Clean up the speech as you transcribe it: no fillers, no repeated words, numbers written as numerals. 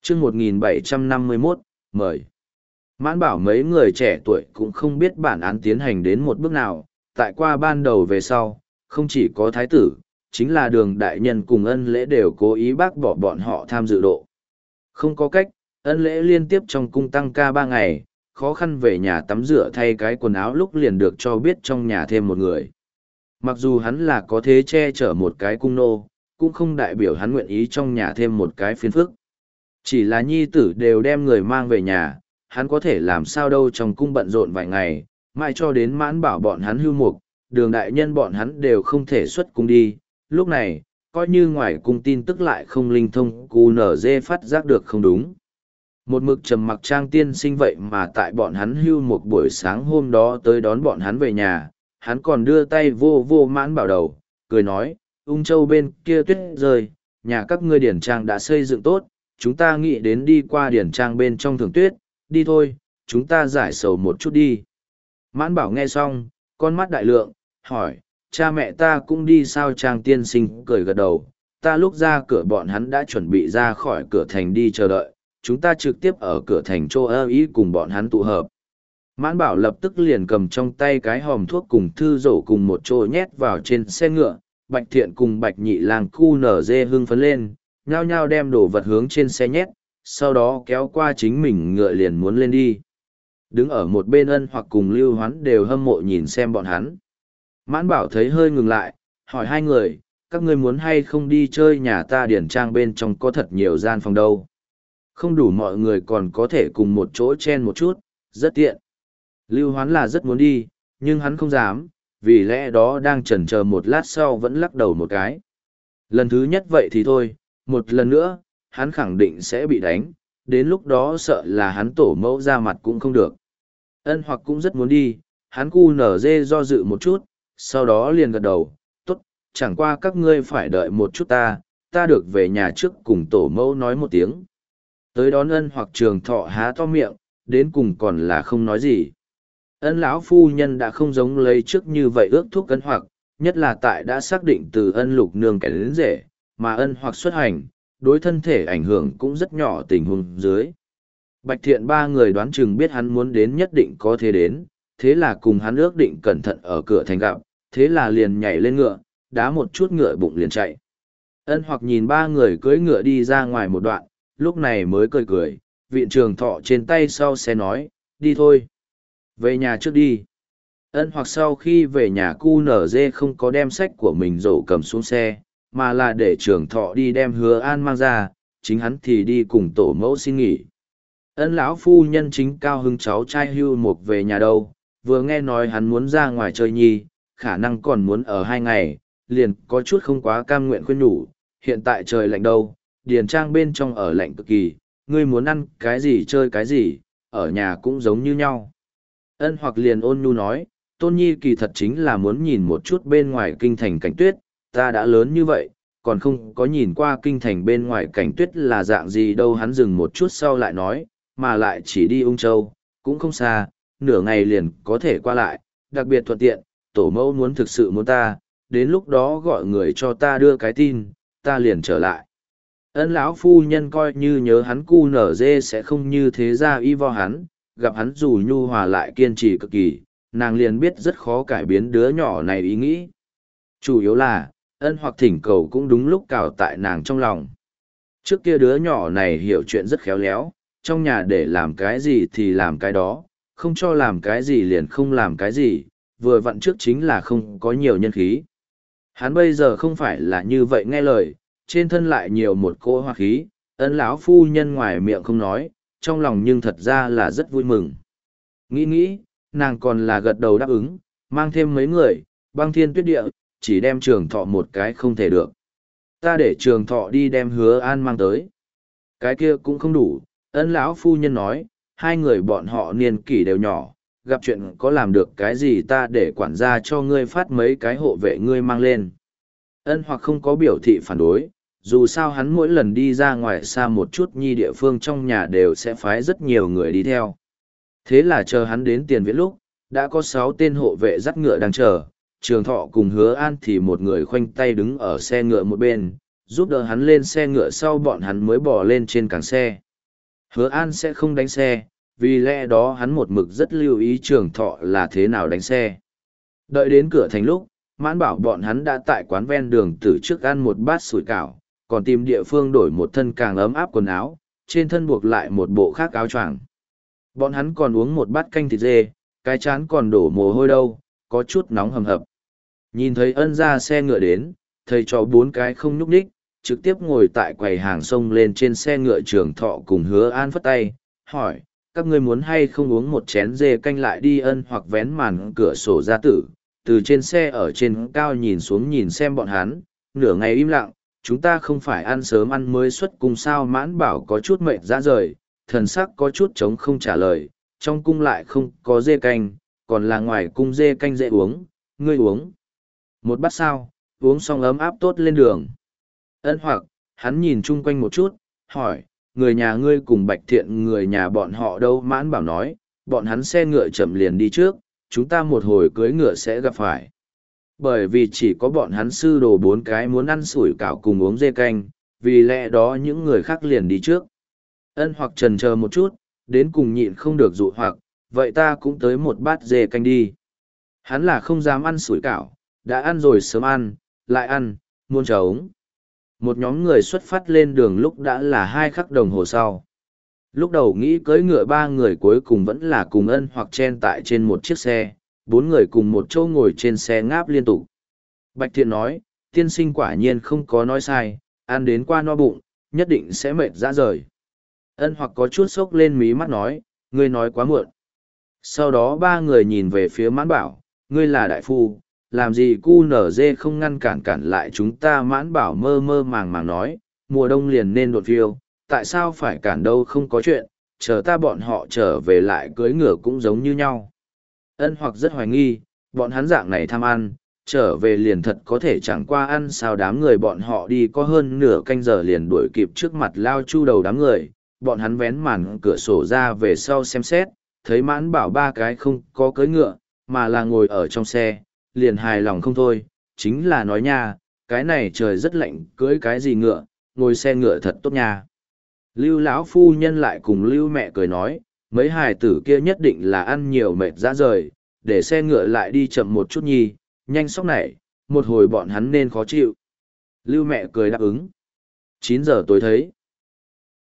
chương 1751, mời. Mãn bảo mấy người trẻ tuổi cũng không biết bản án tiến hành đến một bước nào, tại qua ban đầu về sau, không chỉ có thái tử, chính là Đường đại nhân cùng Ân Lễ đều cố ý bác bỏ bọn họ tham dự độ. Không có cách, Ân Lễ liên tiếp trong cung tăng ca 3 ngày, khó khăn về nhà tắm rửa thay cái quần áo lúc liền được cho biết trong nhà thêm một người. Mặc dù hắn là có thế che chở một cái cung nô, cũng không đại biểu hắn nguyện ý trong nhà thêm một cái phiền phức. Chỉ là nhi tử đều đem người mang về nhà, hắn có thể làm sao đâu trong cung bận rộn vài ngày, mãi cho đến Mãn bảo bọn hắn hưu mục, Đường đại nhân bọn hắn đều không thể xuất cung đi. Lúc này, coi như ngoài cung tin tức lại không linh thông, QNZ phát giác được không đúng. Một mực trầm mặc Trang tiên sinh vậy mà tại bọn hắn hưu một buổi sáng hôm đó tới đón bọn hắn về nhà, hắn còn đưa tay vô vô Mãn bảo đầu, cười nói, Ung Châu bên kia tuyết rơi, nhà các ngươi điển trang đã xây dựng tốt, chúng ta nghĩ đến đi qua điển trang bên trong thường tuyết, đi thôi, chúng ta giải sầu một chút đi. Mãn bảo nghe xong, con mắt đại lượng, hỏi, cha mẹ ta cũng đi sao? Trang tiên sinh cười gật đầu, ta lúc ra cửa bọn hắn đã chuẩn bị ra khỏi cửa thành đi chờ đợi, chúng ta trực tiếp ở cửa thành Châu Ơ Ý cùng bọn hắn tụ hợp. Mãn bảo lập tức liền cầm trong tay cái hòm thuốc cùng thư rổ cùng một chỗ nhét vào trên xe ngựa, Bạch Thiện cùng Bạch Nhị Lang QNZ hưng phấn lên, nhao nhao đem đồ vật hướng trên xe nhét, sau đó kéo qua chính mình ngựa liền muốn lên đi. Đứng ở một bên Ân Hoặc cùng Lưu Hoán đều hâm mộ nhìn xem bọn hắn. Mãn bảo thấy hơi ngừng lại, hỏi hai người, các ngươi muốn hay không đi chơi nhà ta điển trang bên trong có thật nhiều gian phòng đâu. Không đủ mọi người còn có thể cùng một chỗ chen một chút, rất tiện. Lưu Hoán là rất muốn đi, nhưng hắn không dám, vì lẽ đó đang chần chờ một lát sau vẫn lắc đầu một cái. Lần thứ nhất vậy thì thôi, một lần nữa, hắn khẳng định sẽ bị đánh, đến lúc đó sợ là hắn tổ mẫu ra mặt cũng không được. Ân Hoặc cũng rất muốn đi, hắn QNZ do dự một chút, sau đó liền gật đầu, tốt, chẳng qua các ngươi phải đợi một chút ta được về nhà trước cùng tổ mẫu nói một tiếng. Tới đón Ân Hoặc Trường Thọ há to miệng, đến cùng còn là không nói gì. Ân lão phu nhân đã không giống lấy trước như vậy ước thúc Ân Hoặc, nhất là tại đã xác định từ Ân Lục nương kẻ đến rể, mà Ân Hoặc xuất hành, đối thân thể ảnh hưởng cũng rất nhỏ tình huống dưới. Bạch Thiện ba người đoán chừng biết hắn muốn đến nhất định có thể đến, thế là cùng hắn ước định cẩn thận ở cửa thành gặp, thế là liền nhảy lên ngựa, đá một chút ngựa bụng liền chạy. Ân Hoặc nhìn ba người cưỡi ngựa đi ra ngoài một đoạn, lúc này mới cười cười, Viện Trường Thọ trên tay sau xe nói, đi thôi. Về nhà trước đi. Ân Hoặc sau khi về nhà QNZ không có đem sách của mình rổ cầm xuống xe, mà là để Trường Thọ đi đem Hứa An mang ra, chính hắn thì đi cùng tổ mẫu xin nghỉ. Ân lão phu nhân chính cao hứng cháu trai hưu mục về nhà đâu, vừa nghe nói hắn muốn ra ngoài chơi nhi, khả năng còn muốn ở 2 ngày, liền có chút không quá cam nguyện khuyên nhủ, hiện tại trời lạnh đâu, điền trang bên trong ở lạnh cực kỳ, ngươi muốn ăn cái gì chơi cái gì, ở nhà cũng giống như nhau. Ân Hoặc liền ôn nhu nói, Tôn Nhi kỳ thật chính là muốn nhìn một chút bên ngoài kinh thành cảnh tuyết, ta đã lớn như vậy, còn không có nhìn qua kinh thành bên ngoài cảnh tuyết là dạng gì đâu. Hắn dừng một chút sau lại nói, mà lại chỉ đi Ung Châu, cũng không xa, nửa ngày liền có thể qua lại, đặc biệt thuận tiện, tổ mẫu muốn thực sự muốn ta, đến lúc đó gọi người cho ta đưa cái tin, ta liền trở lại. Ân lão phu nhân coi như nhớ hắn QNZ sẽ không như thế ra y vo hắn, gặp hắn dù nhu hòa lại kiên trì cực kỳ, nàng liền biết rất khó cải biến đứa nhỏ này ý nghĩ. Chủ yếu là, Ân Hoặc thỉnh cầu cũng đúng lúc cào tại nàng trong lòng. Trước kia đứa nhỏ này hiểu chuyện rất khéo léo, trong nhà để làm cái gì thì làm cái đó, không cho làm cái gì liền không làm cái gì, vừa vặn trước chính là không có nhiều nhân khí. Hắn bây giờ không phải là như vậy nghe lời, trên thân lại nhiều một cỗ hoa khí, Ân lão phu nhân ngoài miệng không nói, trong lòng nhưng thật ra là rất vui mừng. Nghĩ, nàng còn là gật đầu đáp ứng, mang thêm mấy người, băng thiên tuyết địa, chỉ đem Trường Thọ một cái không thể được. Ta để Trường Thọ đi đem Hứa An mang tới. Cái kia cũng không đủ, Ân lão phu nhân nói, hai người bọn họ niên kỷ đều nhỏ, gặp chuyện có làm được cái gì ta để quản gia cho ngươi phát mấy cái hộ vệ ngươi mang lên. Ân Hoặc không có biểu thị phản đối, dù sao hắn mỗi lần đi ra ngoài xa một chút nhi địa phương trong nhà đều sẽ phái rất nhiều người đi theo. Thế là chờ hắn đến Tiền Viện lúc, đã có 6 tên hộ vệ dắt ngựa đang chờ, Trường Thọ cùng Hứa An thì một người khoanh tay đứng ở xe ngựa một bên, giúp đỡ hắn lên xe ngựa sau bọn hắn mới bỏ lên trên càng xe. Hứa An sẽ không đánh xe, vì lẽ đó hắn một mực rất lưu ý Trường Thọ là thế nào đánh xe. Đợi đến cửa thành lúc, Mãn Bảo bọn hắn đã tại quán ven đường từ trước ăn một bát sủi cảo, còn tìm địa phương đổi một thân càng ấm áp quần áo, trên thân buộc lại một bộ khác áo choàng. Bọn hắn còn uống một bát canh thịt dê, cái chán còn đổ mồ hôi đâu, có chút nóng hầm hập. Nhìn thấy Ân ra xe ngựa đến, thầy trò bốn cái không nhúc nhích, trực tiếp ngồi tại quầy hàng xông lên trên xe ngựa Trường Thọ cùng Hứa An phất tay, hỏi, các ngươi muốn hay không uống một chén dê canh lại đi. Ân hoặc vén màn cửa sổ ra tử, từ trên xe ở trên cao nhìn xuống nhìn xem bọn hắn, nửa ngày im lặng, chúng ta không phải ăn sớm ăn mới xuất cung sao. Mãn Bảo có chút mệt ra rời, thần sắc có chút trống không trả lời, trong cung lại không có dê canh, còn là ngoài cung dê canh dễ uống, ngươi uống một bát sao, uống xong ấm áp tốt lên đường. Ân hoặc, hắn nhìn chung quanh một chút, hỏi, người nhà ngươi cùng Bạch Thiện người nhà bọn họ đâu? Mãn Bảo nói, bọn hắn xe ngựa chậm liền đi trước, chúng ta một hồi cưới ngựa sẽ gặp phải. Bởi vì chỉ có bọn hắn sư đồ bốn cái muốn ăn sủi cảo cùng uống dê canh, vì lẽ đó những người khác liền đi trước. Ân hoặc chần chờ một chút, đến cùng nhịn không được dụ hoặc, vậy ta cũng tới một bát dê canh đi. Hắn là không dám ăn sủi cảo, đã ăn rồi sớm ăn, lại ăn, muôn trống. Một nhóm người xuất phát lên đường lúc đã là 2 khắc đồng hồ sau. Lúc đầu nghĩ cưỡi ngựa 3 người cuối cùng vẫn là cùng Ân hoặc chen tại trên một chiếc xe, 4 người cùng một chỗ ngồi trên xe ngáp liên tục. Bạch Thiện nói, tiên sinh quả nhiên không có nói sai, ăn đến qua no bụng, nhất định sẽ mệt ra rời. Ân hoặc có chút sốc lên mí mắt nói, ngươi nói quá muộn. Sau đó 3 người nhìn về phía Mãn Bảo, ngươi là đại phu, làm gì cu nở dê không ngăn cản lại chúng ta. Mãn Bảo mơ mơ màng màng nói, mùa đông liền nên đột phiêu, tại sao phải cản đâu, không có chuyện, chờ ta bọn họ trở về lại cưới ngựa cũng giống như nhau. Ân hoặc rất hoài nghi, bọn hắn dạng này tham ăn, trở về liền thật có thể chẳng qua ăn sao. Đám người bọn họ đi có hơn nửa canh giờ liền đuổi kịp trước mặt Lao Chu đầu đám người, bọn hắn vén màn cửa sổ ra về sau xem xét, thấy Mãn Bảo 3 cái không có cưỡi ngựa, mà là ngồi ở trong xe, liền hài lòng không thôi, chính là nói nha, cái này trời rất lạnh, cưỡi cái gì ngựa, ngồi xe ngựa thật tốt nha. Lưu lão phu nhân lại cùng Lưu mẹ cười nói, mấy hài tử kia nhất định là ăn nhiều mệt ra rời, để xe ngựa lại đi chậm một chút nhi, nhanh sóc nảy, một hồi bọn hắn nên khó chịu. Lưu mẹ cười đáp ứng. 9 giờ tối thấy.